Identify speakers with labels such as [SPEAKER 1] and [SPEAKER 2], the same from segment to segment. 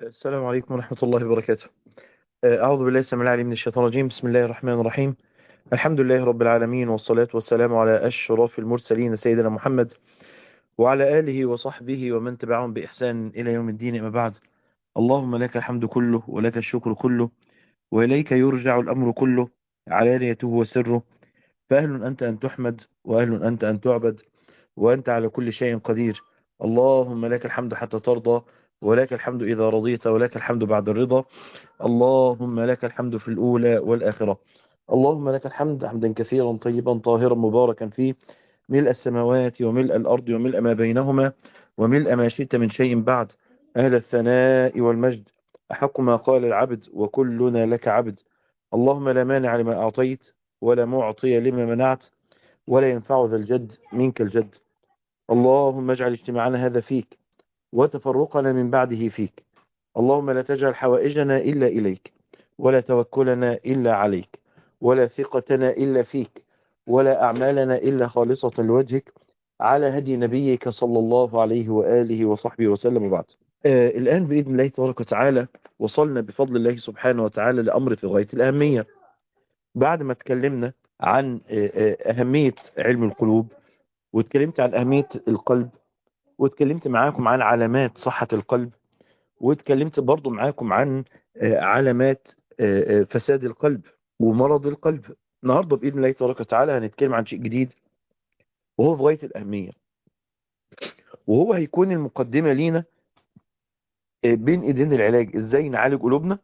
[SPEAKER 1] السلام عليكم ورحمة الله وبركاته. أعوذ بالله السميع العليم من الشيطان الرجيم. بسم الله الرحمن الرحيم. الحمد لله رب العالمين، والصلاة والسلام على أشرف المرسلين سيدنا محمد وعلى آله وصحبه ومن تبعهم بإحسان إلى يوم الدين. أما بعد، اللهم لك الحمد كله ولك الشكر كله وإليك يرجع الأمر كله، علانيته وسره، فأهل أنت أن تحمد وأهل أنت أن تعبد، وأنت على كل شيء قدير. اللهم لك الحمد حتى ترضى، ولك الحمد إذا رضيت، ولك الحمد بعد الرضا. اللهم لك الحمد في الأولى والآخرة. اللهم لك الحمد حمدا كثيرا طيبا طاهرا مباركا فيه، ملء السماوات وملء الأرض وملء ما بينهما وملء ما شئت من شيء بعد. أهل الثناء والمجد، أحق ما قال العبد وكلنا لك عبد. اللهم لا مانع لما أعطيت ولا معطي لما منعت ولا ينفع ذا الجد منك الجد. اللهم اجعل اجتماعنا هذا فيك وتفرقنا من بعده فيك. اللهم لا تجعل حوائجنا إلا إليك، ولا توكلنا إلا عليك، ولا ثقتنا إلا فيك، ولا أعمالنا إلا خالصة لوجهك، على هدي نبيك صلى الله عليه وآله وصحبه وسلم. وبعد، الآن بإذن الله تبارك وتعالى وصلنا بفضل الله سبحانه وتعالى لأمر في غاية الأهمية. بعد ما اتكلمنا عن أهمية علم القلوب، واتكلمت عن أهمية القلب، واتكلمت معاكم عن علامات صحة القلب، واتكلمت برضو معاكم عن علامات فساد القلب ومرض القلب. النهاردة بإذن الله تبارك وتعالى هنتكلم عن شيء جديد، وهو في غاية الأهمية، وهو هيكون المقدمة لينا بين إيدين العلاج، إزاي نعالج قلوبنا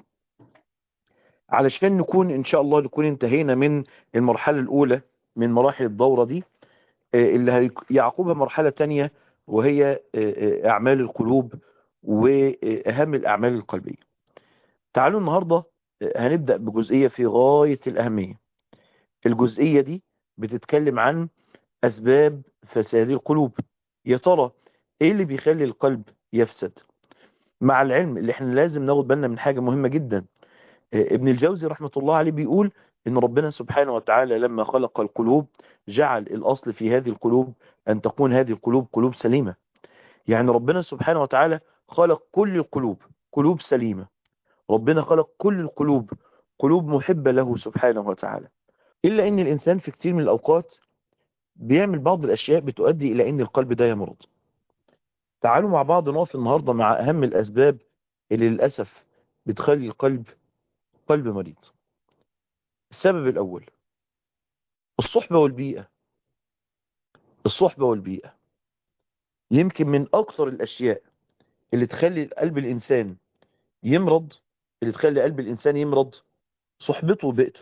[SPEAKER 1] علشان نكون إن شاء الله نكون انتهينا من المرحلة الأولى من مراحل الدورة دي، اللي يعقبها مرحلة تانية، وهي أعمال القلوب وأهم الأعمال القلبية. تعالوا النهاردة هنبدأ بجزئية في غاية الأهمية. الجزئية دي بتتكلم عن أسباب فساد القلوب. يا ترى إيه اللي بيخلي القلب يفسد؟ مع العلم اللي احنا لازم ناخد بالنا من حاجة مهمة جدا. ابن الجوزي رحمة الله عليه بيقول إن ربنا سبحانه وتعالى لما خلق القلوب جعل الأصل في هذه القلوب أن تكون هذه القلوب قلوب سليمة. يعني ربنا سبحانه وتعالى خلق كل القلوب قلوب سليمة. ربنا خلق كل القلوب قلوب محبة له سبحانه وتعالى، إلا أن الإنسان في كتير من الأوقات بيعمل بعض الأشياء بتؤدي إلى أن القلب ده يمرض. تعالوا مع بعض نقف النهاردة مع أهم الأسباب اللي للأسف بتخلي القلب قلب مريض. السبب الأول الصحبة والبيئة. الصحبة والبيئة يمكن من أكثر الأشياء اللي تخلي قلب الإنسان يمرض. اللي تخلي قلب الإنسان يمرض صحبته وبيئته.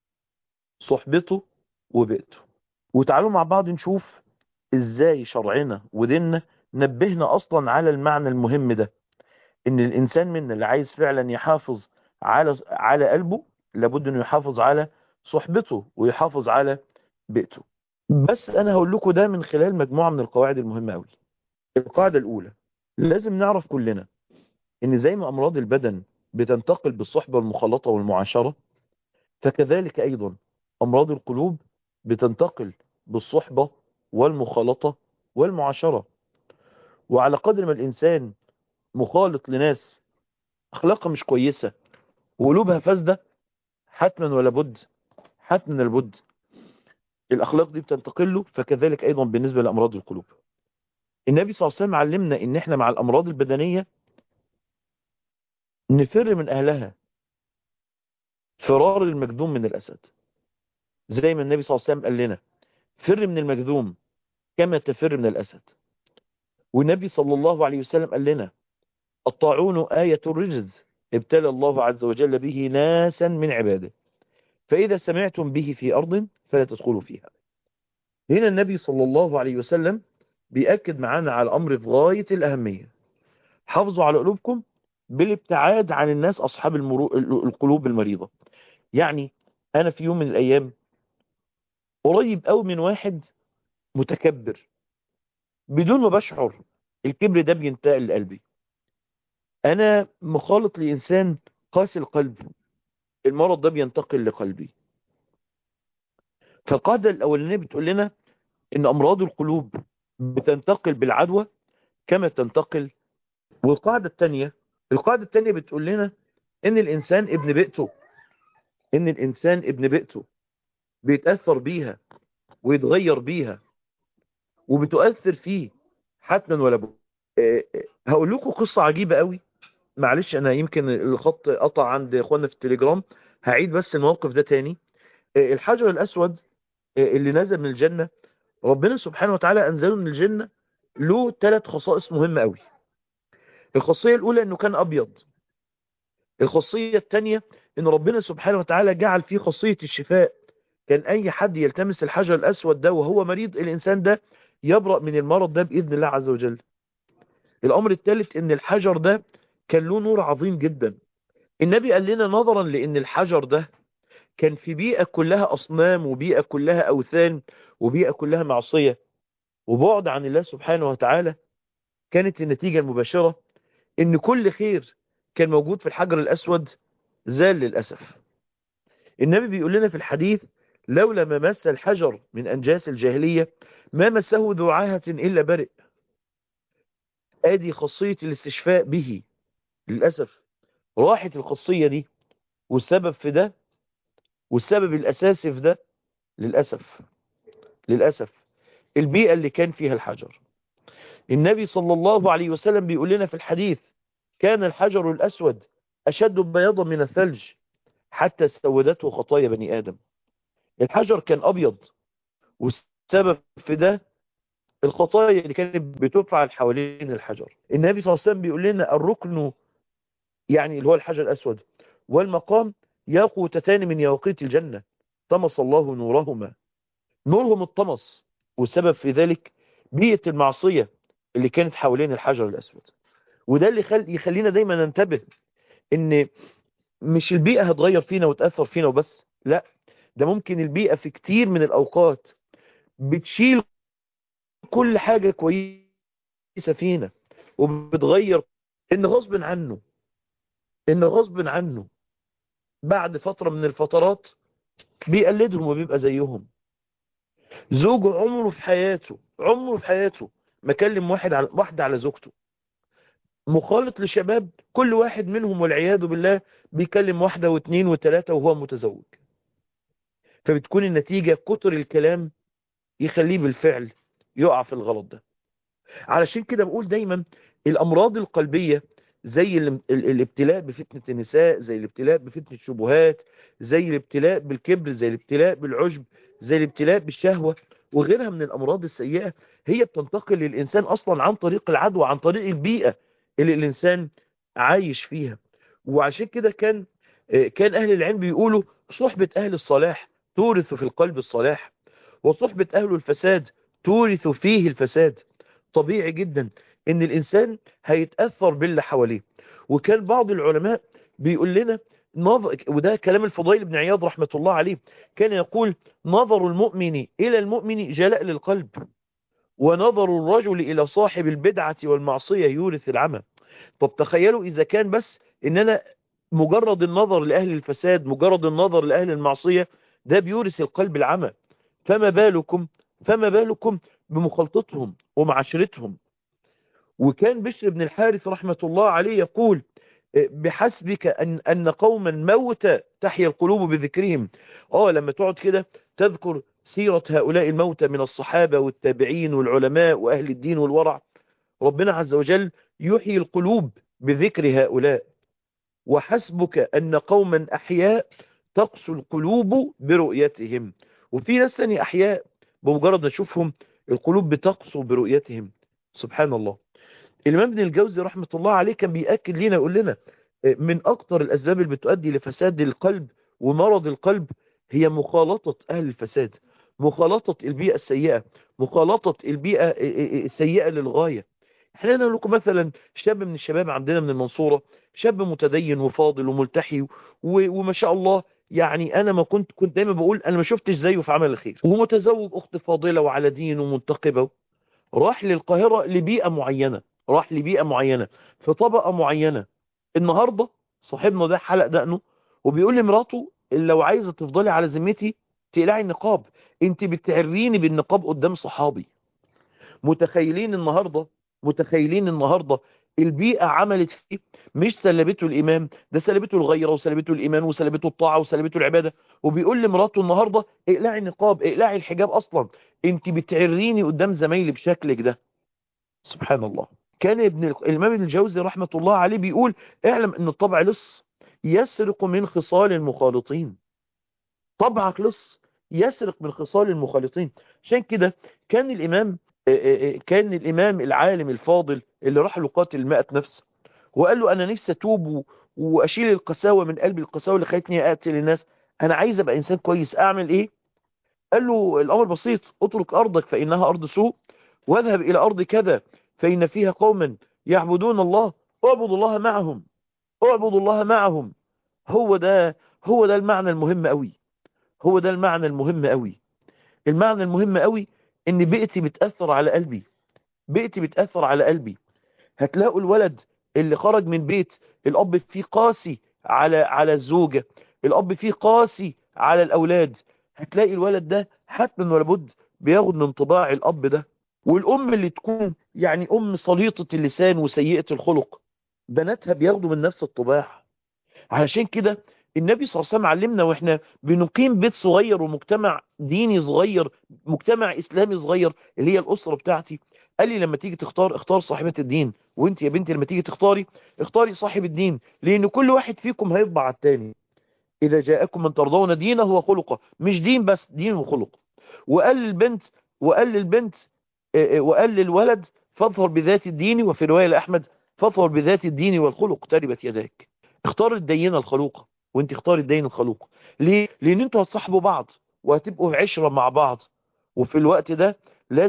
[SPEAKER 1] صحبته وبيئته. وتعالوا مع بعض نشوف ازاي شرعنا وديننا نبهنا اصلا على المعنى المهم ده، ان الانسان منا اللي عايز فعلا يحافظ على قلبه لابد انه يحافظ على صحبته ويحافظ على بيئته. بس انا هقول لكم ده من خلال مجموعة من القواعد المهمة قوي. القاعدة الاولى، لازم نعرف كلنا ان زي ما امراض البدن بتنتقل بالصحبة والمخالطة والمعاشرة، فكذلك ايضا امراض القلوب بتنتقل بالصحبة والمخالطة والمعاشرة. وعلى قدر ما الإنسان مخالط لناس أخلاقها مش كويسة وقلوبها فاسدة، حتما ولا بد، حتما البد الأخلاق دي بتنتقل له. فكذلك أيضا بالنسبة لأمراض القلوب. النبي صلى الله عليه وسلم علمنا إن إحنا مع الأمراض البدنية نفر من أهلها فرار المجذوم من الأسد. زي ما النبي صلى الله عليه وسلم قال لنا فر من المجذوم كما تفر من الأسد. والنبي صلى الله عليه وسلم قال لنا الطاعون آية الرجز ابتلى الله عز وجل به ناسا من عباده، فإذا سمعتم به في أرض فلا تدخلوا فيها. هنا النبي صلى الله عليه وسلم بيأكد معانا على أمر في غاية الأهمية. حافظوا على قلوبكم بالابتعاد عن الناس أصحاب القلوب المريضة. يعني أنا في يوم من الأيام قريب أو من واحد متكبر بدون ما بشعر، الكبر ده بينتقل لقلبي. أنا مخالط لإنسان قاسي القلب، المرض ده بينتقل لقلبي. فالقاعدة الأولانية بتقول لنا إن أمراض القلوب بتنتقل بالعدوى كما تنتقل. والقاعدة الثانية القاعدة التانية بتقول لنا ان الانسان ابن بيئته، ان الانسان ابن بيئته بيتأثر بيها ويتغير بيها وبتؤثر فيه حتما ولا بد. هقول لكم قصة عجيبة قوي. معلش انا يمكن الخط قطع عند اخواننا في التليجرام، هعيد بس الموقف ده تاني. الحجر الاسود اللي نزل من الجنة، ربنا سبحانه وتعالى انزله من الجنة، له 3 خصائص مهمة قوي. الخاصية الاولى انه كان ابيض. الخاصية الثانية ان ربنا سبحانه وتعالى جعل فيه خاصية الشفاء. كان اي حد يلتمس الحجر الاسود ده وهو مريض، الانسان ده يبرأ من المرض ده باذن الله عز وجل. الامر الثالث ان الحجر ده كان له نور عظيم جدا. النبي قال لنا نظرا لان الحجر ده كان في بيئة كلها اصنام وبيئة كلها اوثان وبيئة كلها معصية وبعد عن الله سبحانه وتعالى، كانت النتيجة المباشرة ان كل خير كان موجود في الحجر الاسود زال للأسف. النبي بيقول لنا في الحديث: لولا ما مس الحجر من أنجاس الجاهلية ما مسه ذو عاهة إلا برئ. ادي خاصية الاستشفاء به. للأسف راحت الخاصية دي، والسبب في ده والسبب الأساسي في ده للأسف، للأسف البيئة اللي كان فيها الحجر. النبي صلى الله عليه وسلم بيقول لنا في الحديث: كان الحجر الأسود أشد بياضا من الثلج حتى استودته خطايا بني آدم. الحجر كان أبيض، والسبب في ده الخطايا اللي كانت بتفعل حوالين الحجر. النبي صلى الله عليه وسلم بيقول لنا: الركن، يعني اللي هو الحجر الأسود، والمقام ياقوتتان من يواقيت الجنة طمس الله نورهما. نورهم الطمس، والسبب في ذلك بيئة المعصية اللي كانت حوالين الحجر الأسود. وده اللي يخلينا دايما ننتبه ان مش البيئة هتغير فينا وتأثر فينا وبس، لا، ده ممكن البيئة في كتير من الأوقات بتشيل كل حاجة كويسة فينا وبتغير. ان غصب عنه، ان غصب عنه بعد فترة من الفترات بيقلدهم وبيبقى زيهم. زوج عمره في حياته، عمره في حياته ما كلم واحدة على زوجته. مخالط لشباب كل واحد منهم والعياذ بالله بيكلم واحدة واثنين وثلاثة وهو متزوج. فبتكون النتيجة كتر الكلام يخليه بالفعل يقع في الغلط ده. علشان كده بقول دايما الأمراض القلبية زي الابتلاء بفتنة النساء، زي الابتلاء بفتنة الشبهات، زي الابتلاء بالكبر، زي الابتلاء بالعجب، زي الابتلاء بالشهوة وغيرها من الأمراض السيئة، هي بتنتقل للإنسان أصلا عن طريق العدوى، عن طريق البيئة اللي الإنسان عايش فيها. وعشان كده كان أهل العلم بيقولوا: صحبة أهل الصلاح تورث في القلب الصلاح، وصحبة أهل الفساد تورث فيه الفساد. طبيعي جدا ان الانسان هيتأثر باللي حواليه. وكان بعض العلماء بيقول لنا وده كلام الفضيل بن عياض رحمة الله عليه، كان يقول: نظر المؤمن إلى المؤمن جلاء للقلب، ونظر الرجل إلى صاحب البدعة والمعصية يورث العمى. طب تخيلوا إذا كان بس إن أنا مجرد النظر لأهل الفساد، مجرد النظر لأهل المعصية ده بيورث القلب العمى، فما بالكم بمخالطتهم ومعاشرتهم. وكان بشر بن الحارث رحمة الله عليه يقول: بحسبك أن قوما موتى تحيا القلوب بذكرهم. لما تقعد كده تذكر سيرة هؤلاء الموتى من الصحابة والتابعين والعلماء وأهل الدين والورع، ربنا عز وجل يحيي القلوب بذكر هؤلاء. وحسبك أن قوما أحياء تقسو القلوب برؤيتهم. وفي ناس تاني أحياء بمجرد نشوفهم القلوب بتقسو برؤيتهم. سبحان الله. الإمام ابن الجوزي رحمة الله عليه كان بيأكد لنا، يقول لنا: من أكتر الأسباب اللي بتؤدي لفساد القلب ومرض القلب هي مخالطة أهل الفساد، مخالطة البيئة السيئة، مخالطة البيئة السيئة للغاية. احنا نقول لكم مثلا شاب من الشباب عندنا من المنصورة، شاب متدين وفاضل وملتحي وما شاء الله، يعني انا ما كنت دايما بقول انا ما شفتش زيه في عمل الخير، ومتزوج اخت فاضلة وعلى دين ومنتقبة. راح للقاهرة لبيئة معينة، راح لبيئة معينة في طبقة معينة. النهاردة صاحبنا ده حلق دقنه وبيقول لمراته: لو عايزة تفضلي على ذمتي تقلعي النقاب، انت بتعريني بالنقاب قدام صحابي. متخيلين النهاردة، متخيلين النهاردة البيئة عملت فيه، مش سلبته الإمام، ده سلبته الغيرة وسلبته الإيمان وسلبته الطاعة وسلبته العبادة. وبيقول لمراته النهاردة اقلعي النقاب، اقلعي الحجاب، أصلا انت بتعريني قدام زمايلي بشكلك ده. سبحان الله. كان الإمام ابن الجوزي رحمة الله عليه بيقول اعلم ان الطبع لص يسرق من خصال المخالطين. طبعك لص يسرق من خصال المخالطين. عشان كده كان الإمام كان الإمام العالم الفاضل اللي راح له قاتل 100 نفس وقال له أنا نفسي أتوب وأشيل القساوة من قلبي، القساوة اللي خلتني أقتل الناس، أنا عايز أبقى إنسان كويس، أعمل إيه؟ قال له الأمر بسيط، اترك أرضك فإنها أرض سوء، واذهب إلى أرض كذا فإن فيها قوما يعبدون الله، اعبد الله معهم، اعبد الله معهم. هو ده هو ده المعنى المهم قوي. هو ده المعنى المهم قوي. المعنى المهم قوي ان بيئتي بتأثر على قلبي، بيئتي بتأثر على قلبي. هتلاقوا الولد اللي خرج من بيت الاب فيه قاسي على الزوجة، الاب فيه قاسي على الاولاد، هتلاقي الولد ده حتما ولا بد بياخد من طباع الاب ده. والام اللي تكون يعني ام سليطة اللسان وسيئة الخلق، بناتها بياخدوا من نفس الطباع. علشان كده النبي صلى الله عليه وسلم علمنا واحنا بنقيم بيت صغير ومجتمع ديني صغير، مجتمع اسلامي صغير اللي هي الاسره بتاعتي، قال لي لما تيجي تختار اختار صاحبة الدين. وانت يا بنتي لما تيجي تختاري اختاري صاحب الدين، لان كل واحد فيكم هيطبع على التاني. اذا جاءكم من ترضون دينه وخلقه، مش دين بس، دين وخلق. وقال للبنت وقال للبنت وقال للولد فاظهر بذات الدين، وفي رواية لأحمد فاظهر بذات الدين والخلق تربت يداك. اختار الدينة الخلوقة، وانت اختار الدين الخلوق. ليه؟ لان انتوا هتصاحبوا بعض وهتبقوا في عشرة مع بعض. وفي الوقت ده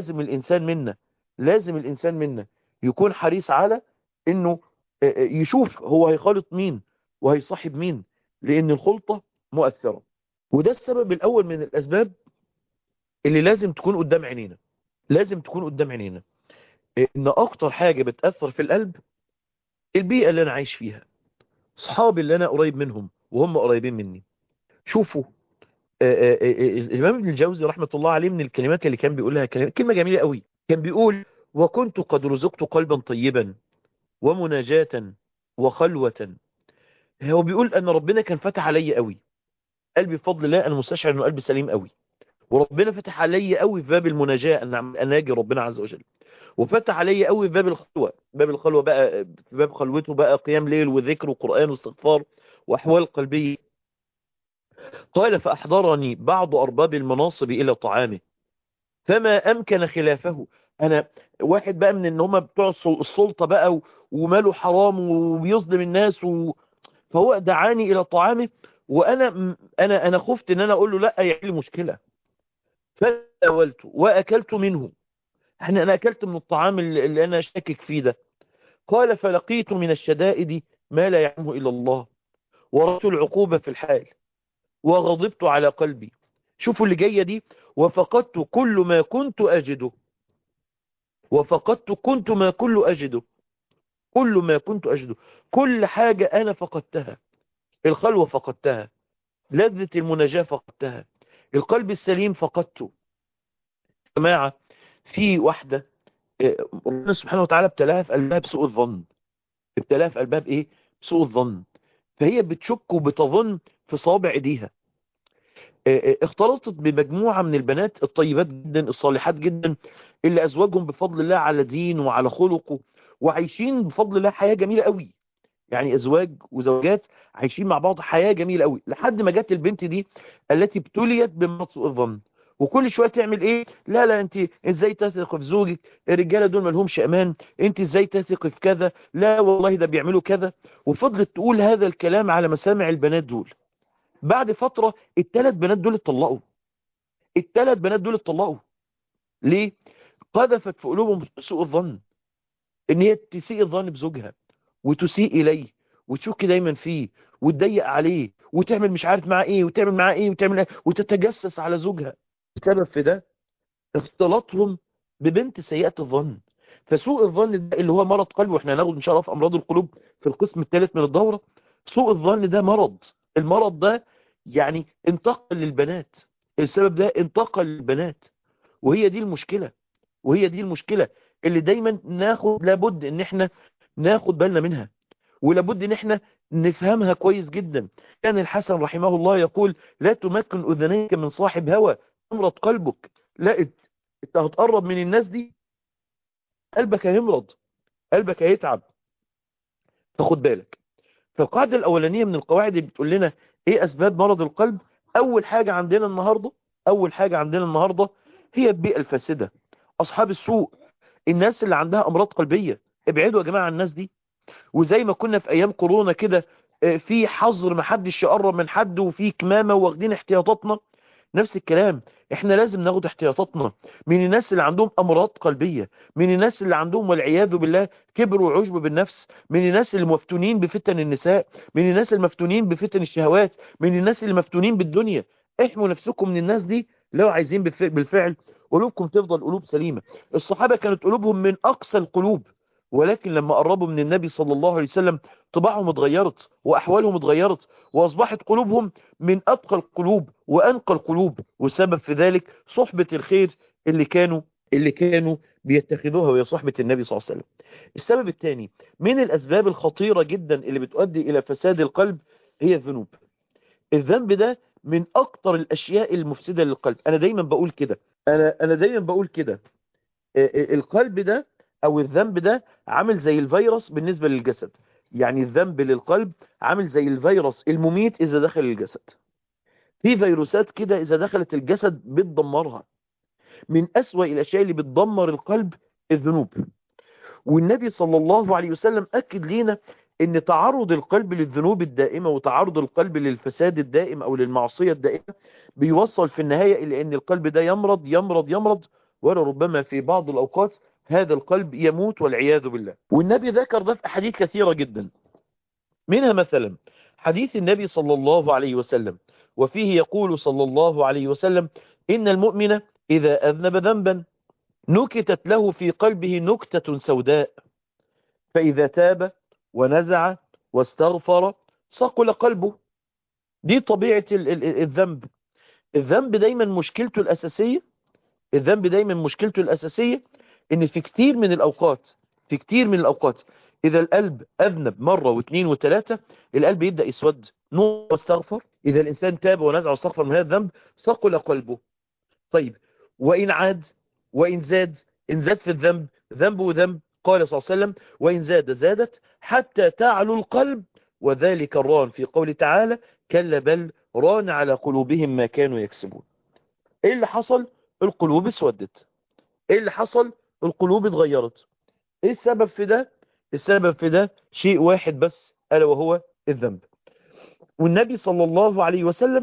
[SPEAKER 1] لازم الانسان منا يكون حريص على انه يشوف هو هيخالط مين وهيصاحب مين، لان الخلطة مؤثرة. وده السبب الاول من الاسباب اللي لازم تكون قدام عينينا، لازم تكون قدام عينينا ان اكتر حاجة بتأثر في القلب البيئة اللي انا عايش فيها، صحابي اللي انا قريب منهم وهم قريبين مني. شوفوا الامام ابن الجوزي رحمة الله عليه من الكلمات اللي كان بيقولها كلمة جميلة قوي. كان بيقول وكنت قد رزقت قلبا طيبا ومناجاة وخلوة. هو بيقول ان ربنا كان فتح عليا قوي قلبي بفضل الله، انا مستشعر انه قلبي سليم قوي، وربنا فتح عليا قوي في باب المناجاة ان اناجي ربنا عز وجل، وفتح عليا قوي في باب الخلوة. باب الخلوة بقى في باب خلوته بقى قيام ليل وذكر وقرآن واستغفار واحوال قلبية. قال فاحضرني بعض ارباب المناصب الى طعامه فما امكن خلافه. انا واحد بقى من ان هم بتوع السلطة بقى وماله حرام وبيظلم الناس فهو دعاني الى طعامه، وانا انا خفت ان انا اقول له لا يعمل لي مشكلة، فتناولت واكلت منه. انا اكلت من الطعام اللي انا شاكك فيه ده. قال فلقيت من الشدائد ما لا يعلمه الا الله، ورأيت العقوبة في الحال وغضبت على قلبي. شوفوا اللي جاية دي، وفقدت كل ما كنت أجده، وفقدت كنت ما كل أجده، كل ما كنت أجده، كل حاجة أنا فقدتها. الخلوة فقدتها، لذة المناجاة فقدتها، القلب السليم فقدته. جماعة في واحدة ربنا سبحانه وتعالى ابتلاها في قلبها بسوء الظن. ابتلاها في قلبها بإيه؟ بسوء الظن. فهي بتشك وبتظن في صابع ايديها. اختلطت بمجموعة من البنات الطيبات جدا الصالحات جدا اللي أزواجهم بفضل الله على دين وعلى خلقه، وعايشين بفضل الله حياة جميلة قوي. يعني أزواج وزوجات عايشين مع بعض حياة جميلة قوي، لحد ما جت البنت دي التي ابتليت بمرض سوء الظن. وكل شوية تعمل ايه؟ لا لا انت ازاي تثق في زوجك، الرجالة دول ما لهمش امان، انت ازاي تثق في كذا، لا والله ده بيعملوا كذا. وفضلت تقول هذا الكلام على مسامع البنات دول. بعد فترة الثلاث بنات دول اتطلقوا. الثلاث بنات دول اتطلقوا. ليه؟ قذفت في قلوبهم سوء الظن، ان هي تسيء الظن بزوجها وتسيء اليه وتشك دايما فيه وتضيق عليه وتعمل مش عارف معاه ايه وتعمل معاه ايه وتعمل ايه وتتجسس على زوجها. السبب في ده اختلاطهم ببنت سيئة الظن. فسوء الظن ده اللي هو مرض قلب، واحنا هناخد ان شاء الله في امراض القلوب في القسم الثالث من الدورة. سوء الظن ده مرض. المرض ده يعني انتقل للبنات، السبب ده انتقل للبنات. وهي دي المشكلة، وهي دي المشكلة اللي دايما ناخد لابد ان احنا ناخد بالنا منها، ولابد ان احنا نفهمها كويس جدا. كان الحسن رحمه الله يقول: لا تمكن اذنيك من صاحب هوى يمرض قلبك. لا، انت هتقرب من الناس دي قلبك هيمرض، قلبك هيتعب، فخد بالك. فالقاعدة الأولانية من القواعد اللي بتقول لنا إيه أسباب مرض القلب، أول حاجة عندنا النهاردة هي البيئة الفاسدة، أصحاب السوء، الناس اللي عندها أمراض قلبية. ابعدوا يا جماعة عن الناس دي. وزي ما كنا في أيام كورونا كده، في حظر محدش يقرب من حد، وفي كمامة واخدين احتياطاتنا، نفس الكلام. احنا لازم ناخد احتياطاتنا من الناس اللي عندهم امراض قلبية، من الناس اللي عندهم والعياذ بالله كبر وعجب بالنفس، من الناس اللي مفتونين بفتن النساء، من الناس المفتونين بفتن الشهوات، من الناس اللي مفتونين بالدنيا. احموا نفسكم من الناس دي لو عايزين بالفعل قلوبكم تفضل قلوب سليمة. الصحابة كانت قلوبهم من اقسى القلوب، ولكن لما قربوا من النبي صلى الله عليه وسلم طباعهم اتغيرت واحوالهم اتغيرت، واصبحت قلوبهم من أتقى القلوب وأنقى القلوب. والسبب في ذلك صحبة الخير اللي كانوا بيتخذوها، وهي صحبة النبي صلى الله عليه وسلم. السبب الثاني من الأسباب الخطيرة جدا اللي بتؤدي إلى فساد القلب هي الذنوب. الذنب ده من أكتر الأشياء المفسدة للقلب. أنا دايما بقول كده. القلب ده أو الذنب ده عامل زي الفيروس بالنسبة للجسد. يعني الذنب للقلب عامل زي الفيروس المميت إذا دخل الجسد. في فيروسات كده إذا دخلت الجسد بتدمرها. من أسوأ الأشياء اللي بتدمر القلب الذنوب. والنبي صلى الله عليه وسلم أكد لنا أن تعرض القلب للذنوب الدائمة وتعرض القلب للفساد الدائم أو للمعصية الدائمة بيوصل في النهاية إلى أن القلب ده يمرض يمرض يمرض، ولربما في بعض الأوقات هذا القلب يموت والعياذ بالله. والنبي ذكر ده في أحاديث كثيرة جدا، منها مثلا حديث النبي صلى الله عليه وسلم، وفيه يقول صلى الله عليه وسلم: إن المؤمن إذا أذنب ذنبا نكتت له في قلبه نكتة سوداء، فإذا تاب ونزع واستغفر صقل قلبه. دي طبيعة الذنب. الذنب دايما مشكلته الأساسية الذنب دايما مشكلته الأساسية ان في كتير من الأوقات إذا القلب أذنب مرة واثنين وثلاثة القلب يبدأ يسود. نور واستغفر، إذا الإنسان تاب ونزع واستغفر من هذا الذنب ثقل قلبه. طيب، وإن عاد وإن زاد، إن زاد في الذنب ذنب وذنب، قال صلى الله عليه وسلم: وإن زادت حتى تعلو القلب، وذلك الران في قول تعالى: كلا بل ران على قلوبهم ما كانوا يكسبون. ايه اللي حصل؟ القلوب اسودت. ايه اللي حصل؟ القلوب اتغيرت. ايه السبب في ده؟ السبب في ده شيء واحد بس، ألا وهو الذنب. والنبي صلى الله عليه وسلم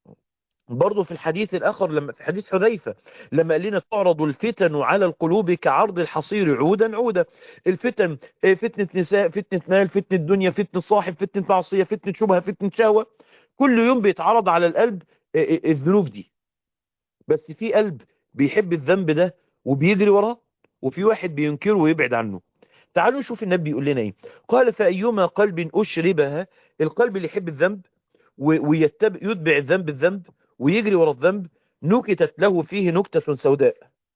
[SPEAKER 1] برضه في الحديث الآخر، لما في حديث حذيفة لما قال لنا: تعرض الفتن على القلوب كعرض الحصير عودا عودا. الفتن فتنة نساء، فتنة مال، فتنة دنيا، فتنة صاحب، فتنة معصية، فتنة شبهة، فتنة شهوة، كل يوم بيتعرض على القلب الذنوب دي. بس في قلب بيحب الذنب ده وبيجري وراه، وفي واحد بينكره ويبعد عنه. تعالوا نشوف النبي بيقول لنا ايه. قال: فأيما قلب أشربها، القلب اللي يحب الذنب ويتبع الذنب ويجري ورا الذنب، نكتت له فيه نكتة سوداء.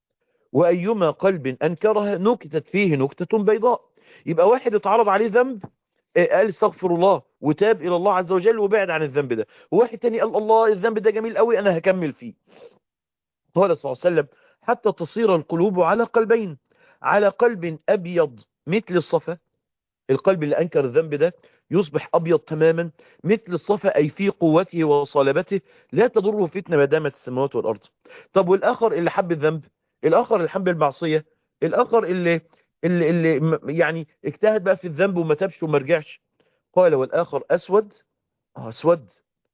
[SPEAKER 1] وأيما قلب أنكرها نكتت فيه نكتة بيضاء. يبقى واحد اتعرض عليه ذنب، قال استغفر الله وتاب إلى الله عز وجل وبعد عن الذنب ده، وواحد تاني قال الله الذنب ده جميل قوي أنا هكمل فيه. قال صلى الله عليه وسلم: حتى تصير القلوب على قلبين، على قلب أبيض مثل الصفا. القلب اللي أنكر الذنب ده يصبح أبيض تماما مثل الصفا، أي في قوته وصلابته لا تضره فتنة ما دامت السماوات والأرض. طب والآخر اللي حب الذنب، الآخر اللي حب المعصية، الآخر اللي يعني اجتهد بقى في الذنب وما تابش وما رجعش. قال: والآخر أسود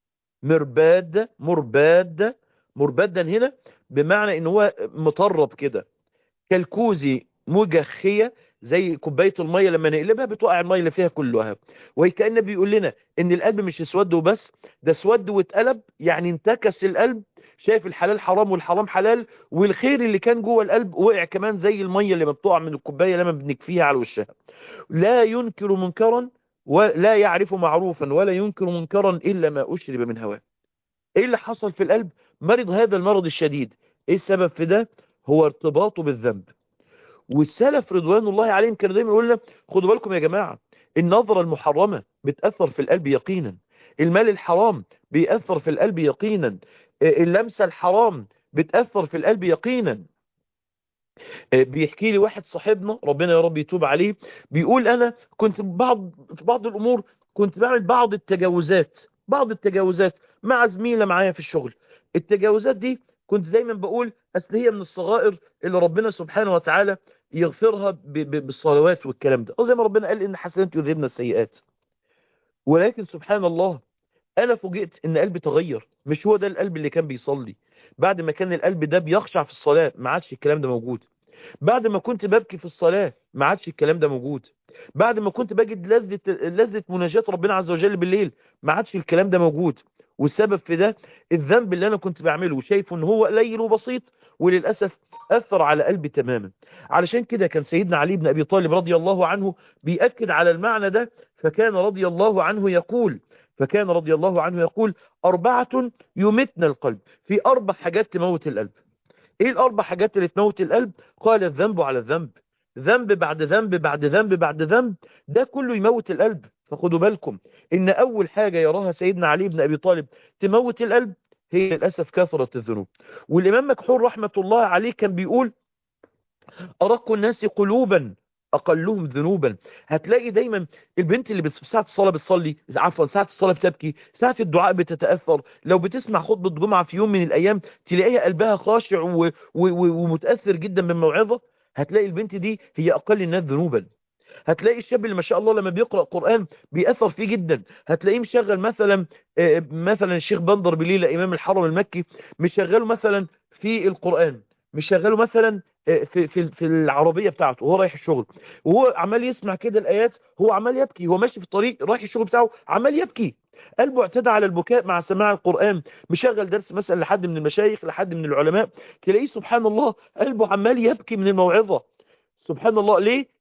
[SPEAKER 1] مربادا هنا بمعنى ان هو مطرب كده، كالكوزي مجخية، زي كوباية المية لما نقلبها بتوقع المية اللي فيها كلها. وكأن بيقول لنا ان القلب مش اسود وبس، ده اسود واتقلب، يعني انتكس القلب، شايف الحلال حرام والحرام حلال، والخير اللي كان جوه القلب وقع كمان زي المية اللي بتقع من الكوباية لما بنكفيها على وشها. لا ينكر منكرا ولا يعرف معروفا ولا ينكر منكرا إلا ما أشرب من هواه. ايه اللي حصل في القلب؟ مرض هذا المرض الشديد. ايه السبب في ده؟ هو ارتباطه بالذنب. والسلف رضوان الله عليهم كانوا دايما يقول لنا خدوا بالكم يا جماعة، النظرة المحرمة بتأثر في القلب يقينا، المال الحرام بيأثر في القلب يقينا، اللمسة الحرام بتأثر في القلب يقينا. بيحكي لي واحد صاحبنا ربنا يا رب يتوب عليه، بيقول انا كنت في بعض الامور كنت بعمل بعض التجاوزات مع زميلة معايا في الشغل. التجاوزات دي كنت دايما بقول اصل هي من الصغائر اللي ربنا سبحانه وتعالى يغفرها بالصلوات والكلام ده، وزي ما ربنا قال ان حسنات يذهبن السيئات. ولكن سبحان الله انا فوجئت ان قلبي تغير، مش هو ده القلب اللي كان بيصلي. بعد ما كان القلب ده بيخشع في الصلاة ما عادش الكلام ده موجود. بعد ما كنت ببكي في الصلاة ما عادش الكلام ده موجود. بعد ما كنت بجد لذة مناجاة ربنا عز وجل بالليل ما عادش الكلام ده موجود. والسبب في ده الذنب اللي انا كنت بعمله وشايفه ان هو قليل وبسيط، وللأسف أثر على قلبي تماما. علشان كده كان سيدنا علي بن أبي طالب رضي الله عنه بيأكد على المعنى ده، فكان رضي الله عنه يقول 4 يمتن القلب. في 4 حاجات تموت القلب. ايه الاربع حاجات اللي تموت القلب؟ قال الذنب على الذنب، ذنب بعد ذنب بعد ذنب بعد ذنب، ده كله يموت القلب. فخدوا بالكم ان اول حاجة يراها سيدنا علي بن ابي طالب تموت القلب هي للاسف كثرة الذنوب. والامام مكحول رحمة الله عليه كان بيقول أرق الناس قلوبا أقلهم ذنوبا. هتلاقي دايما البنت اللي ساعة الصلاة بتصلي، عفوا ساعة الصلاة بتبكي، ساعة الدعاء بتتأثر، لو بتسمع خطبة جمعة في يوم من الأيام تلاقيها قلبها خاشع ومتأثر جدا بالموعظة. هتلاقي البنت دي هي أقل الناس ذنوبا. هتلاقي الشاب اللي ما شاء الله لما بيقرأ قرآن بيأثر فيه جدا. هتلاقيه مشغل مثلا الشيخ بندر بليلة إمام الحرم المكي مشغله مثلا في القرآن، مشغله مثلا في العربية بتاعته وهو رايح الشغل، وهو عمال يسمع كده الآيات، هو عمال يبكي، هو ماشي في الطريق رايح الشغل بتاعه عمال يبكي، قلبه اعتدى على البكاء مع سماع القرآن. مشغل درس مثلا لحد من المشايخ لحد من العلماء، تلاقيه سبحان الله قلبه عمال يبكي من الموعظة. سبحان الله.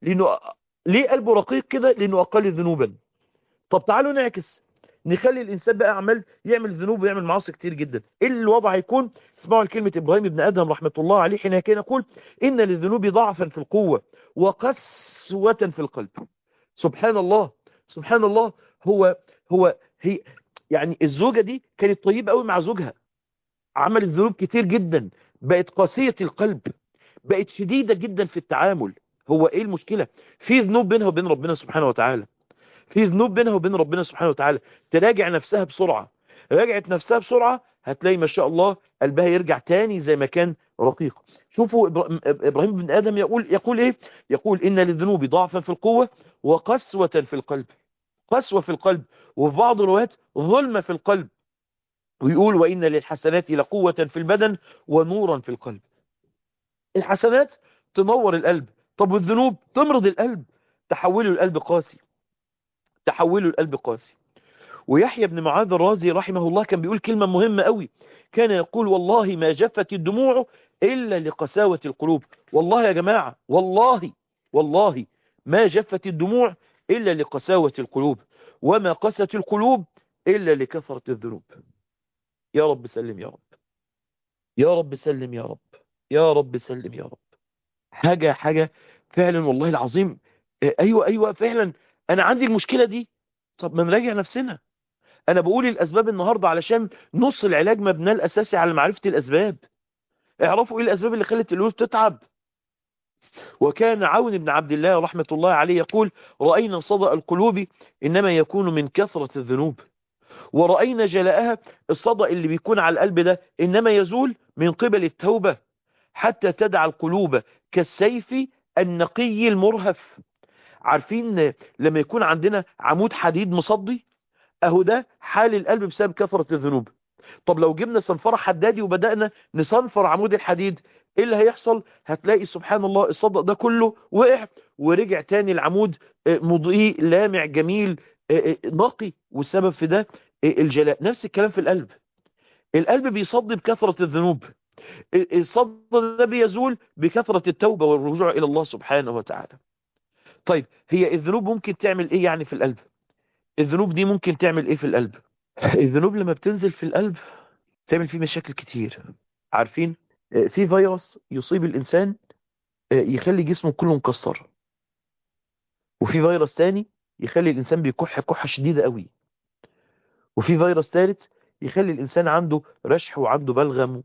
[SPEAKER 1] ليه قلبه رقيق كده؟ لانه اقل ذنوبا. طب تعالوا نعكس، نخلي الانسان بقى عمال يعمل ذنوب ويعمل معاصي كتير جدا، ايه الوضع هيكون؟ اسمعوا الكلمة ابراهيم ابن ادهم رحمة الله عليه حين كان يقول ان للذنوب ضعفا في القوة وقسوة في القلب. سبحان الله. سبحان الله. هو هو هي يعني الزوجة دي كانت طيبة قوي مع زوجها، عملت ذنوب كتير جدا، بقت قاسية القلب، بقت شديدة جدا في التعامل. هو ايه المشكلة؟ في ذنوب بينها وبين ربنا سبحانه وتعالى، في ذنوب بينها وبين ربنا سبحانه وتعالى. تراجع نفسها بسرعة، راجعت نفسها بسرعة هتلاقي ما شاء الله قلبها يرجع تاني زي ما كان رقيق. شوفوا إبراهيم بن آدم يقول ايه؟ يقول إن للذنوب ضعفا في القوة وقسوة في القلب. قسوة في القلب، وفي بعض الروايات ظلمة في القلب. ويقول وإن للحسنات لقوة في البدن ونورا في القلب. الحسنات تنور القلب، طب والذنوب تمرض القلب، تحوله القلب قاسي، تحوله القلب قاسي. ويحيى بن معاذ الرازي رحمه الله كان بيقول كلمة مهمة قوي، كان يقول والله ما جفت الدموع إلا لقساوة القلوب. والله يا جماعة، والله ما جفت الدموع إلا لقساوة القلوب، وما قست القلوب إلا لكثرة الذنوب. يا رب سلم يا رب، يا رب سلم يا رب، يا رب سلم يا رب. حاجة فعلا والله العظيم. ايوه فعلا انا عندي المشكلة دي. طب ما نراجع نفسنا. انا بقول الاسباب النهاردة علشان نص العلاج مبناه الاساسي على معرفة الاسباب. اعرفوا ايه الاسباب اللي خلت القلوب تتعب. وكان عون بن عبد الله رحمة الله عليه يقول رأينا صدأ القلوب انما يكون من كثرة الذنوب، ورأينا جلاءها، الصدأ اللي بيكون على القلب ده انما يزول من قبل التوبة، حتى تدع القلوب كالسيف النقي المرهف. عارفين لما يكون عندنا عمود حديد مصدي؟ اهو ده حال القلب بسبب كثرة الذنوب. طب لو جبنا صنفرة حدادي وبدأنا نصنفر عمود الحديد، ايه اللي هيحصل؟ هتلاقي سبحان الله الصدق ده كله وقع ورجع تاني العمود مضيء لامع جميل نقي. والسبب في ده الجلاء. نفس الكلام في القلب، القلب بيصدي بكثرة الذنوب، الصدى ده بيزول بكثرة التوبة والرجوع إلى الله سبحانه وتعالى. طيب هي الذنوب ممكن تعمل إيه يعني في القلب؟ الذنوب دي ممكن تعمل إيه في القلب؟ الذنوب لما بتنزل في القلب تعمل فيه مشاكل كتير. عارفين في فيروس يصيب الإنسان يخلي جسمه كله مكسر. وفي فيروس تاني يخلي الإنسان بيكح كحة شديدة قوي. وفي فيروس ثالث يخلي الإنسان عنده رشح وعنده بلغم.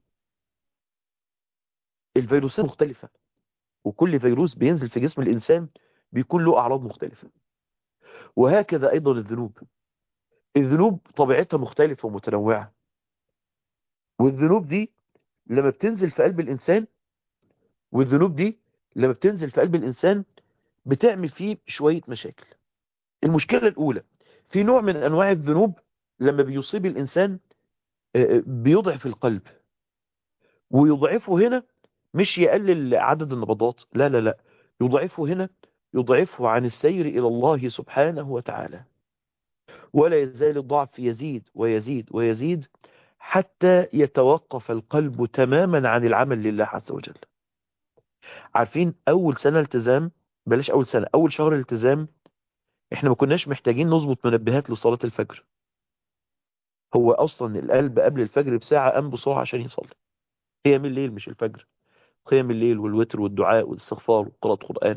[SPEAKER 1] الفيروسات مختلفة، وكل فيروس بينزل في جسم الإنسان بيكون له أعراض مختلفة. وهكذا أيضا الذنوب. الذنوب طبيعتها مختلفة ومتنوعة. والذنوب دي لما بتنزل في قلب الإنسان والذنوب دي لما بتنزل في قلب الإنسان بتعمل فيه شوية مشاكل. المشكلة الأولى، في نوع من أنواع الذنوب لما بيصيب الإنسان بيضعف القلب. ويضعفه هنا مش يقلل عدد النبضات، لا لا لا، يضعفه هنا، يضعفه عن السير إلى الله سبحانه وتعالى. ولا يزال الضعف يزيد ويزيد ويزيد حتى يتوقف القلب تماما عن العمل لله عز وجل. عارفين أول سنة التزام، بلاش أول سنة، أول شهر التزام، احنا ما كناش محتاجين نظبط منبهات لصلاة الفجر. هو أصلا القلب قبل الفجر بساعة قام بسرعة عشان يصلي. قيام الليل مش الفجر، قيام الليل والوتر والدعاء والاستغفار وقراءة قرآن.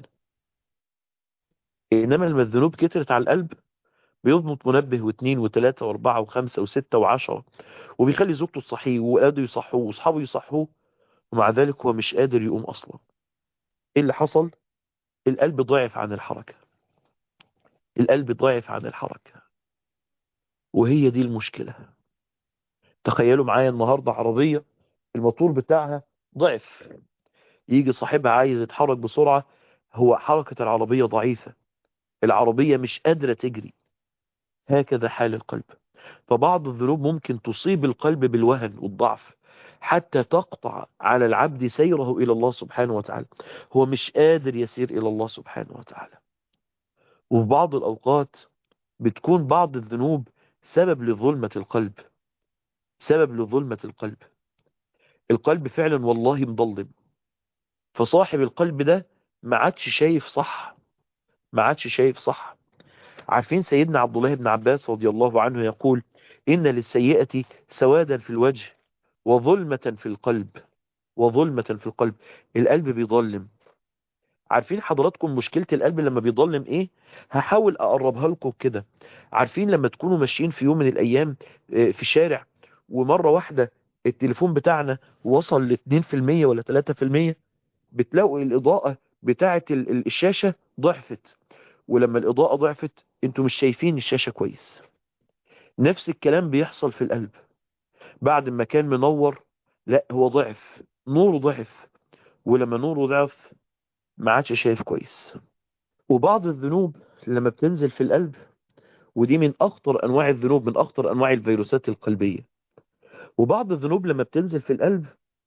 [SPEAKER 1] إنما لما الذنوب كترت على القلب بيضبط منبه واثنين وثلاثة واربعة وخمسة وستة وعشرة، وبيخلي زوجته تصحيه وولاده يصحوه واصحابه يصحوه، ومع ذلك هو مش قادر يقوم أصلا. إيه اللي حصل؟ القلب ضعف عن الحركة. القلب ضعف عن الحركة، وهي دي المشكلة. تخيلوا معايا النهاردة عربية الموتور بتاعها ضعف، يجي صاحبها عايز يتحرك بسرعة، هو حركة العربية ضعيفة، العربية مش قادرة تجري. هكذا حال القلب. فبعض الذنوب ممكن تصيب القلب بالوهن والضعف حتى تقطع على العبد سيره إلى الله سبحانه وتعالى. هو مش قادر يسير إلى الله سبحانه وتعالى. وفي بعض الأوقات بتكون بعض الذنوب سبب لظلمة القلب. سبب لظلمة القلب. القلب فعلا والله مظلم. فصاحب القلب ده ما عادش شايف صح. ما عادش شايف صح. عارفين سيدنا عبد الله بن عباس رضي الله عنه يقول: إن للسيئة سوادا في الوجه وظلمة في القلب. وظلمة في القلب. القلب بيظلم. عارفين حضراتكم مشكلة القلب لما بيظلم ايه؟ هحاول اقربها لكم كده. عارفين لما تكونوا ماشيين في يوم من الايام في شارع، ومرة واحدة التليفون بتاعنا وصل ل 2% ولا 3%، بتلاقوا الإضاءة بتاعة الشاشة ضعفت. ولما الإضاءة ضعفت انتوا مش شايفين الشاشة كويس. نفس الكلام بيحصل في القلب. بعد ما كان منور، لا هو ضعف، نوره ضعف. ولما نوره ضعف ما عادش شايف كويس. وبعض الذنوب لما بتنزل في القلب، ودي من أخطر أنواع الذنوب، من أخطر أنواع الفيروسات القلبية. وبعض الذنوب لما بتنزل في القلب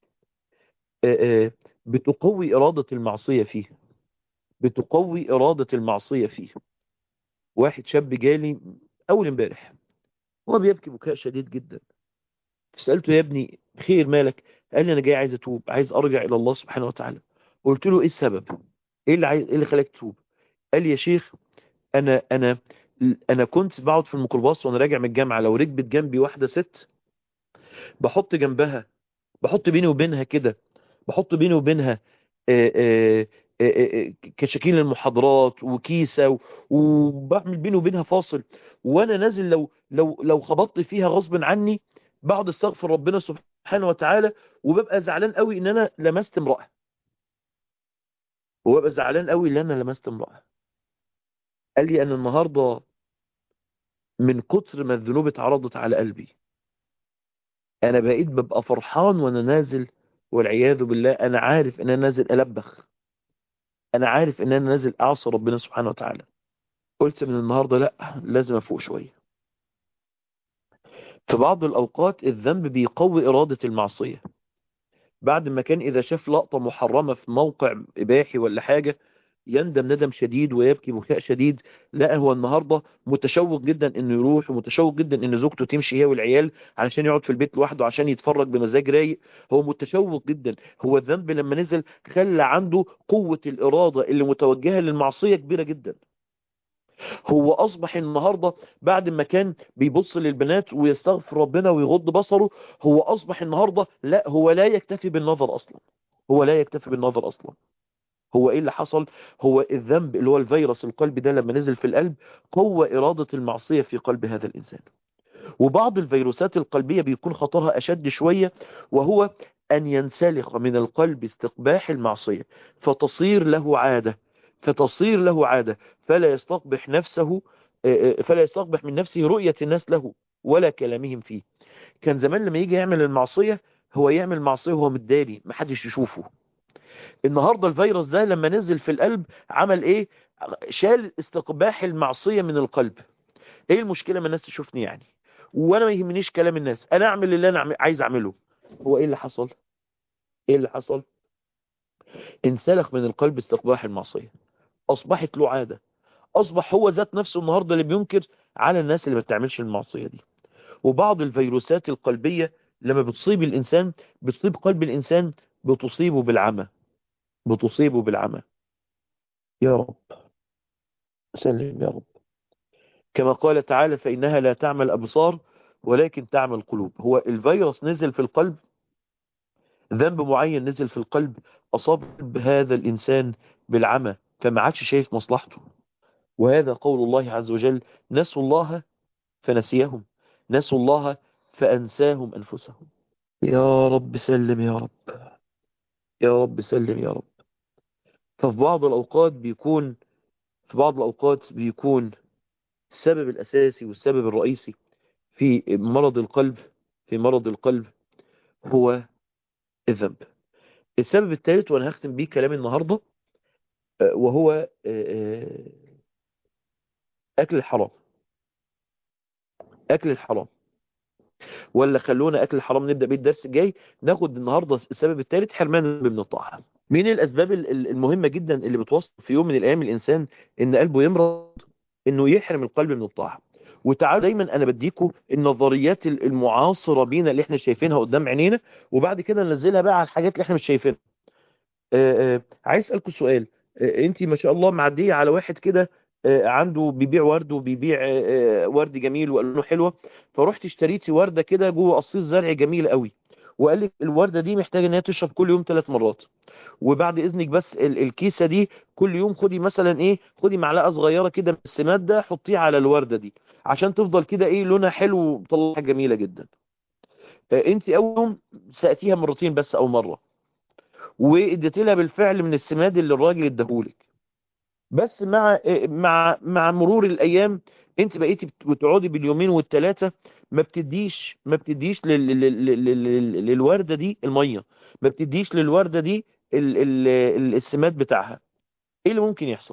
[SPEAKER 1] بتقوي إرادة المعصية فيه. بتقوي إرادة المعصية فيه. واحد شاب جالي أول امبارح، هو بيبكي بكاء شديد جدا. فسألته: يا ابني خير مالك؟ قال لي: أنا جاي عايز أتوب، عايز أرجع إلى الله سبحانه وتعالى. قلت له: إيه السبب؟ إيه اللي خلاك تتوب؟ قال لي: يا شيخ، انا انا كنت بقعد في الميكروباص وانا راجع من الجامعه، لو ركبت جنبي واحده ست بحط جنبها، بحط بيني وبينها كده، بحط بيني وبينها كشاكيل المحاضرات وكيسه وبعمل بيني وبينها فاصل. وانا نازل لو خبطت فيها غصب عني بقعد استغفر ربنا سبحانه وتعالى، وببقى زعلان قوي ان انا لمست امراه. وببقى زعلان قوي ان انا لمست امراه. قال لي: انا النهارده من كتر ما الذنوب اتعرضت على قلبي، انا بقيت ببقى فرحان وانا نازل، والعياذ بالله انا عارف ان انا نازل البخ، انا عارف ان انا نازل اعصي ربنا سبحانه وتعالى. قلت من النهارده لا، لازم افوق شويه. في بعض الاوقات الذنب بيقوي اراده المعصيه. بعد ما كان اذا شاف لقطه محرمه في موقع اباحي ولا حاجه يندم ندم شديد ويبكي بكاء شديد، لا هو النهارده متشوق جدا انه يروح، ومتشوق جدا ان زوجته تمشي هي والعيال علشان يقعد في البيت لوحده عشان يتفرج بمزاج رايق. هو متشوق جدا. هو الذنب لما نزل خلى عنده قوة الإرادة اللي متوجهة للمعصية كبيرة جدا. هو أصبح النهاردة بعد ما كان بيبص للبنات ويستغفر ربنا ويغض بصره، هو أصبح النهاردة لا، هو لا يكتفي بالنظر أصلا. هو لا يكتفي بالنظر أصلا. هو ايه اللي حصل؟ هو الذنب اللي هو الفيروس القلبي ده لما نزل في القلب قوى إرادة المعصية في قلب هذا الإنسان. وبعض الفيروسات القلبية بيكون خطرها أشد شوية، وهو أن ينسلخ من القلب استقباح المعصية فتصير له عادة، فلا يستقبح نفسه، فلا يستقبح من نفسه رؤية الناس له ولا كلامهم فيه. كان زمان لما يجي يعمل المعصية هو يعمل معصية وهو متداري محدش يشوفه. النهاردة الفيروس ده لما نزل في القلب عمل ايه؟ شال استقباح المعصية من القلب. ايه المشكلة ما الناس تشوفني يعني، وانا ما يهمنيش كلام الناس، انا اعمل اللي انا عايز اعمله. هو ايه اللي حصل؟ ايه اللي حصل؟ انسلخ من القلب استقباح المعصية، اصبحت له عادة، اصبح هو ذات نفسه النهاردة اللي بينكر على الناس اللي ما بتعملش المعصية دي. وبعض الفيروسات القلبية لما بتصيب الانسان، بتصيب قلب الانسان، بتصيبه بالعمى، بتصيبه بالعمى. يا رب سلم يا رب. كما قال تعالى فإنها لا تعمى الأبصار ولكن تعمى القلوب. هو الفيروس نزل في القلب، ذنب معين نزل في القلب أصاب هذا الإنسان بالعمى فما عادش شايف مصلحته. وهذا قول الله عز وجل نسوا الله فنسيهم، نسوا الله فأنساهم أنفسهم. يا رب سلم يا رب، يا رب سلم يا رب. ففي بعض الأوقات بيكون، في بعض الأوقات بيكون السبب الأساسي والسبب الرئيسي في مرض القلب، في مرض القلب هو الذنب. السبب الثالث وأنا هختم بيه كلامي النهاردة، وهو أكل الحرام. أكل الحرام، ولا خلونا أكل الحرام نبدأ بيه الدرس الجاي. ناخد النهاردة السبب الثالث حرمان القلب من الطاعة. من الأسباب المهمة جدا اللي بتوصل في يوم من الأيام الإنسان إن قلبه يمرض، إنه يحرم القلب من الطاعة. وتعالوا دايما أنا بديكم النظريات المعاصرة بينا اللي احنا شايفينها قدام عينينا، وبعد كده ننزلها بقى على الحاجات اللي احنا مش شايفينها. عايز اسالكوا سؤال. انت ما شاء الله معديه على واحد كده عنده بيبيع ورد وبيبيع ورد جميل والوانه حلوه، فرحت اشتريتي ورده كده جوه قصيص زرع جميل قوي، وقال لك الورده دي محتاجه ان هي تشرب كل يوم 3 مرات، وبعد اذنك بس الكيسه دي كل يوم خدي مثلا ايه، خدي معلقه صغيره كده من السماد ده حطيه على الورده دي عشان تفضل كده ايه لونها حلو وطلعها جميله جدا. انت اول يوم سقتيها مرتين بس او مره، واديت لها بالفعل من السماد اللي الراجل اداهولك، بس مع مرور الايام انت بقيتي بتقعدي باليومين والثلاثه ما بتديش للورده دي الميه، ما بتديش للورده دي السماد بتاعها. ايه اللي ممكن يحصل؟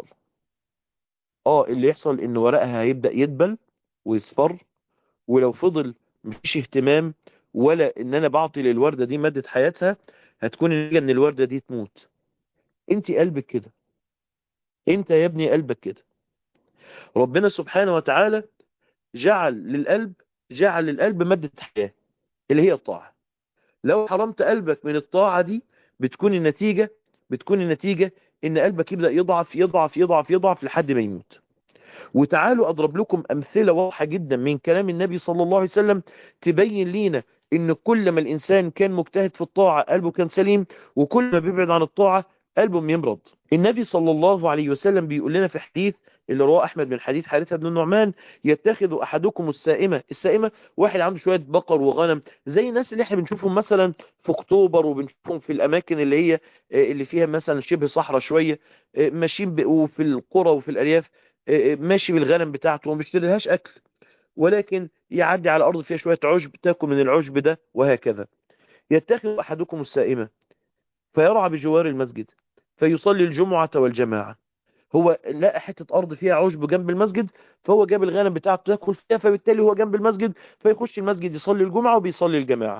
[SPEAKER 1] اللي يحصل ان ورقها هيبدأ يدبل ويصفر، ولو فضل مفيش اهتمام ولا ان انا بعطي للوردة دي مادة حياتها، هتكون النتيجة ان الوردة دي تموت. انت قلبك كده، انت يا ابني قلبك كده. ربنا سبحانه وتعالى جعل للقلب، جعل للقلب مادة حياة اللي هي الطاعة. لو حرمت قلبك من الطاعة دي بتكون النتيجة ان قلبك يبدأ يضعف يضعف يضعف يضعف لحد ما يموت. وتعالوا أضرب لكم أمثلة واضحة جدا من كلام النبي صلى الله عليه وسلم تبين لينا إن كل ما الإنسان كان مجتهد في الطاعة قلبه كان سليم، وكل ما بيبعد عن الطاعة قلبه بيمرض. النبي صلى الله عليه وسلم بيقول لنا في حديث اللي رواه أحمد من حديث حارثة بن النعمان يتخذ أحدكم السائمة واحد عنده شوية بقر وغنم زي الناس اللي احنا بنشوفهم مثلا في أكتوبر، وبنشوفهم في الأماكن اللي هي اللي فيها مثلا شبه صحراء شوية، ماشيين وفي القرى وفي الأرياف، ماشي بالغنم بتاعته ومش لهاش اكل، ولكن يعدي على ارض فيها شويه عشب تاكل من العشب ده وهكذا. يتخذ احدكم السائمه فيرعى بجوار المسجد فيصلي الجمعه والجماعه. هو لقى حته ارض فيها عشب جنب المسجد، فهو جاب الغنم بتاعته تاكل فيها، فبالتالي هو جنب المسجد فيخش المسجد يصلي الجمعه وبيصلي الجماعه.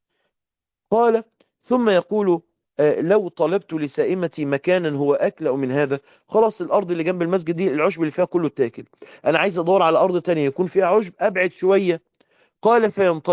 [SPEAKER 1] قال ثم يقول لو طلبت لسائمتي مكانا هو أكلأ من هذا. خلاص الأرض اللي جنب المسجد دي العشب اللي فيها كله اتاكل، أنا عايز أدور على أرض تانية يكون فيها عشب أبعد شوية. قال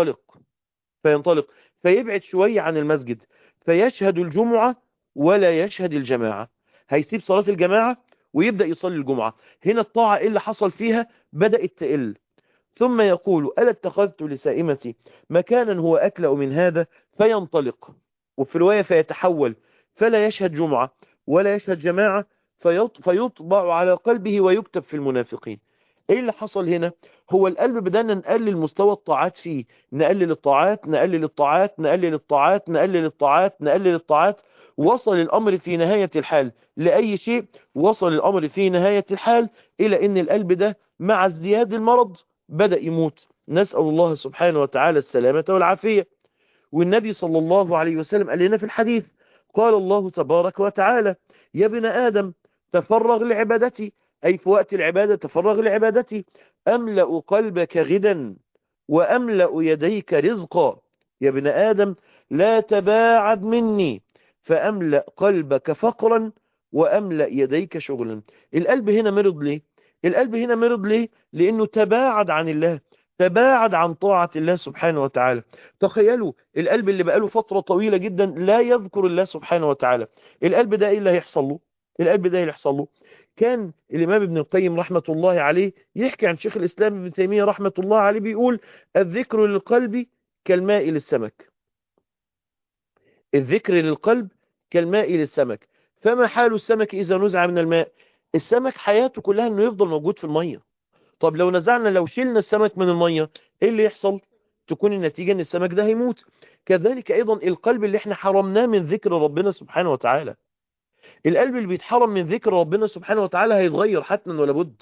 [SPEAKER 1] فينطلق فيبعد شوية عن المسجد فيشهد الجمعة ولا يشهد الجماعة. هيسيب صلاة الجماعة ويبدأ يصلي الجمعة. هنا الطاعة إيه اللي حصل فيها؟ بدأت تقل. ثم يقول ألا اتخذت لسائمتي مكانا هو أكلأ من هذا. فينطلق، وفي رواية فيتحول فلا يشهد جمعة ولا يشهد جماعة فيطبع على قلبه ويكتب في المنافقين. ايه اللي حصل هنا؟ هو القلب بدأنا نقلل مستوى الطاعات فيه، نقلل الطاعات نقلل الطاعات نقلل الطاعات نقلل الطاعات نقلل الطاعات، وصل الأمر في نهاية الحال لأي شيء، وصل الأمر في نهاية الحال إلى أن القلب ده مع ازدياد المرض بدأ يموت. نسأل الله سبحانه وتعالى السلامة والعافية. والنبي صلى الله عليه وسلم قال لنا في الحديث، قال الله تبارك وتعالى: يا ابن آدم تفرغ لعبادتي، أي في وقت العبادة تفرغ لعبادتي، أملأ قلبك غدا وأملأ يديك رزقا. يا ابن آدم لا تباعد مني فأملأ قلبك فقرا وأملأ يديك شغلا. القلب هنا مرض ليه؟ القلب هنا مرض ليه؟ لأنه تباعد عن الله، تباعد عن طاعة الله سبحانه وتعالى. تخيلوا القلب اللي بقاله فترة طويلة جدا لا يذكر الله سبحانه وتعالى، القلب ده ايه اللي هيحصل له؟ القلب ده ايه اللي هيحصل له؟ كان الإمام ابن القيم رحمة الله عليه يحكي عن شيخ الإسلام ابن تيمية رحمة الله عليه، بيقول: الذكر للقلب كالماء للسمك، الذكر للقلب كالماء للسمك، فما حال السمك إذا نزع من الماء؟ السمك حياته كلها انه يفضل موجود في المية. طب لو شلنا السمك من المية ايه اللي يحصل؟ تكون النتيجة ان السمك ده هيموت. كذلك ايضا القلب اللي احنا حرمناه من ذكر ربنا سبحانه وتعالى، القلب اللي بيتحرم من ذكر ربنا سبحانه وتعالى هيتغير حتما ولا بد.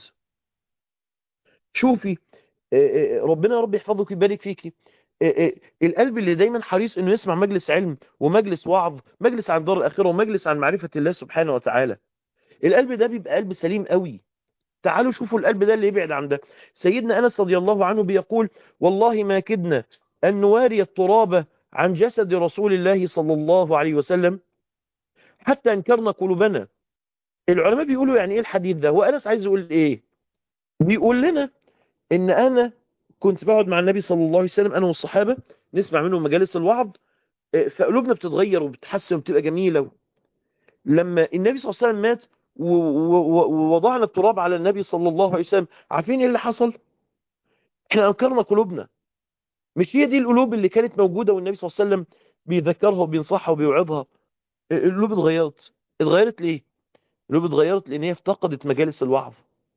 [SPEAKER 1] شوفي، ربنا يا رب يحفظك ويبارك فيكي. القلب اللي دايما حريص انه يسمع مجلس علم ومجلس وعظ، مجلس عن دار الاخره ومجلس عن معرفة الله سبحانه وتعالى، القلب ده بيبقى قلب سليم قوي. تعالوا شوفوا القلب ده اللي يبعد عن ده. سيدنا أنس رضي الله عنه بيقول: والله ما كدنا أن نواري التراب عن جسد رسول الله صلى الله عليه وسلم حتى انكرنا قلوبنا. العلماء بيقولوا يعني ايه الحديث ده؟ وأنس عايز يقول ايه؟ بيقول لنا ان انا كنت بقعد مع النبي صلى الله عليه وسلم انا والصحابة، نسمع منهم مجالس الوعظ، فقلوبنا بتتغير وبتتحسن وبتبقى جميلة. لما النبي صلى الله عليه وسلم مات ووضعنا التراب على النبي صلى الله عليه وسلم، عارفين ايه اللي حصل؟ احنا انكرنا قلوبنا. مش هي دي القلوب اللي كانت موجودة والنبي صلى الله عليه وسلم بيذكرها وبينصحها وبيوعظها؟ القلوب اتغيرت. اتغيرت ليه؟ القلوب اتغيرت لان هي افتقدت مجالس الوعظ.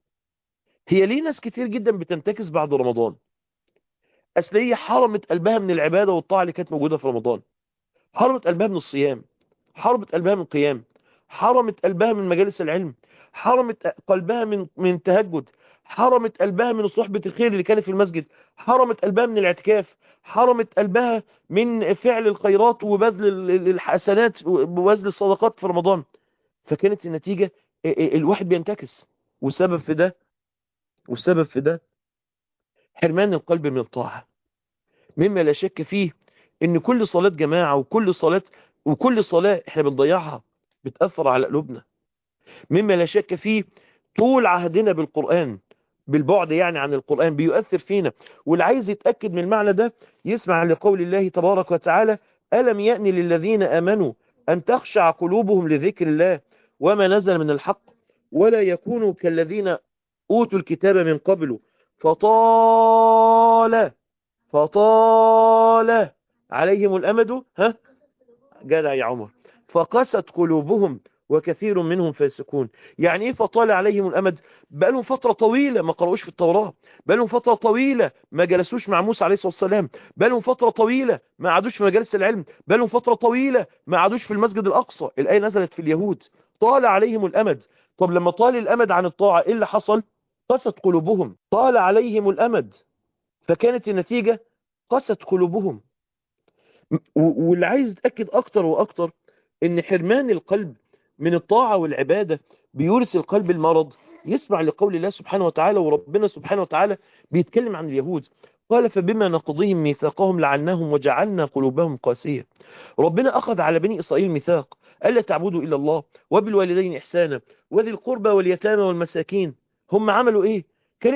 [SPEAKER 1] هي ليه ناس كتير جدا بتنتكس بعد رمضان؟ اصل هي حرمت قلبها من العبادة والطاعة اللي كانت موجودة في رمضان، حرمت قلبها من الصيام، حرمت قلبها من القيام، حرمت قلبها من مجالس العلم، حرمت قلبها من التهجد، حرمت قلبها من صحبة الخير اللي كانت في المسجد، حرمت قلبها من الاعتكاف، حرمت قلبها من فعل الخيرات وبذل الحسنات وبذل الصدقات في رمضان. فكانت النتيجة الواحد بينتكس، والسبب في ده والسبب في ده حرمان القلب من الطاعة. مما لا شك فيه ان كل صلاة جماعة وكل صلاة احنا بنضيعها بتأثر على قلوبنا. مما لا شك فيه طول عهدنا بالقرآن، بالبعد يعني عن القرآن، بيؤثر فينا. واللي عايز يتأكد من المعنى ده يسمع لقول الله تبارك وتعالى: ألم يأن للذين آمنوا أن تخشع قلوبهم لذكر الله وما نزل من الحق ولا يكونوا كالذين أوتوا الكتاب من قبل فطال عليهم الأمد. ها جدع يا عمر. فقست قلوبهم وكثير منهم فاسقون. يعني ايه فطال عليهم الأمد؟ بقالهم فترة طويلة ما قرأوش في التوراة، بقالهم فترة طويلة ما جلسوش مع موسى عليه الصلاة والسلام، بقالهم فترة طويلة ما قعدوش في مجالس العلم، بقالهم فترة طويلة ما قعدوش في المسجد الأقصى. الآية نزلت في اليهود: طال عليهم الأمد. طب لما طال الأمد عن الطاعة ايه اللي حصل؟ قست قلوبهم، طال عليهم الأمد، فكانت النتيجة قست قلوبهم. واللي عايز يتأكد أكتر وأكتر إن حرمان القلب من الطاعة والعبادة بيورث القلب المرض، يسمع لقول الله سبحانه وتعالى. وربنا سبحانه وتعالى بيتكلم عن اليهود، قال: فبما نقضهم ميثاقهم لعناهم وجعلنا قلوبهم قاسية. ربنا أخذ على بني إسرائيل ميثاق ألا تعبدوا إلا الله وبالوالدين إحسانا وذي القربى واليتامى والمساكين. هم عملوا إيه؟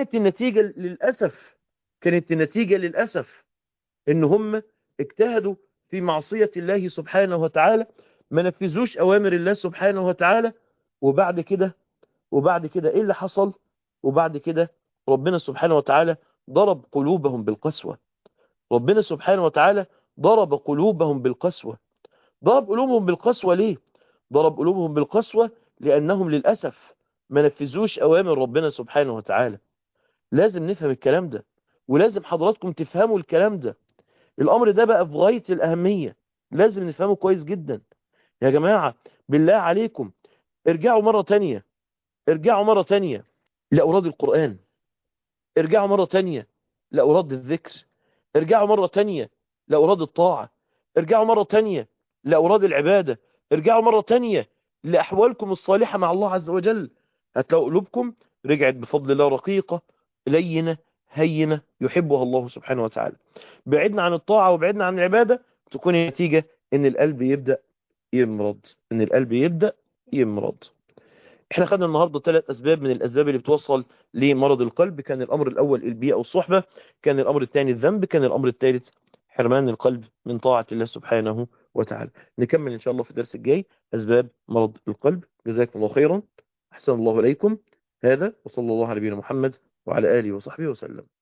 [SPEAKER 1] كانت النتيجة للأسف ان هم اجتهدوا في معصية الله سبحانه وتعالى، ما نفذوش اوامر الله سبحانه وتعالى. وبعد كده ايه اللي حصل؟ وبعد كده ربنا سبحانه وتعالى ضرب قلوبهم بالقسوة. ربنا سبحانه وتعالى ضرب قلوبهم بالقسوة. ضرب قلوبهم بالقسوة ليه؟ ضرب قلوبهم بالقسوة لأنهم للأسف ما نفذوش أوامر ربنا سبحانه وتعالى. لازم نفهم الكلام ده، ولازم حضراتكم تفهموا الكلام ده. الأمر ده بقى في غاية الأهمية، لازم نفهمه كويس جدا. يا جماعة بالله عليكم، ارجعوا مرة تانية، ارجعوا مرة تانية لأوراد القرآن، ارجعوا مرة تانية لأوراد الذكر، ارجعوا مرة تانية لأوراد الطاعة، ارجعوا مرة تانية لأوراد العبادة، ارجعوا مرة تانية لأحوالكم الصالحة مع الله عز وجل. هتلاقوا قلوبكم رجعت بفضل الله رقيقة لينة هينة يحبها الله سبحانه وتعالى. بعدنا عن الطاعة وبعدنا عن العبادة، تكون النتيجة ان القلب يبدأ يمرض، ان القلب يبدأ يمرض. احنا خدنا النهاردة 3 أسباب من الأسباب اللي بتوصل لمرض القلب. كان الأمر الأول البيئة والصحبة، كان الأمر الثاني الذنب، كان الأمر الثالث حرمان القلب من طاعة الله سبحانه وتعالى. نكمل إن شاء الله في الدرس الجاي أسباب مرض القلب. جزاكم الله خيرا، أحسن الله إليكم. هذا وصلى الله على نبينا محمد وعلى آله وصحبه وسلم.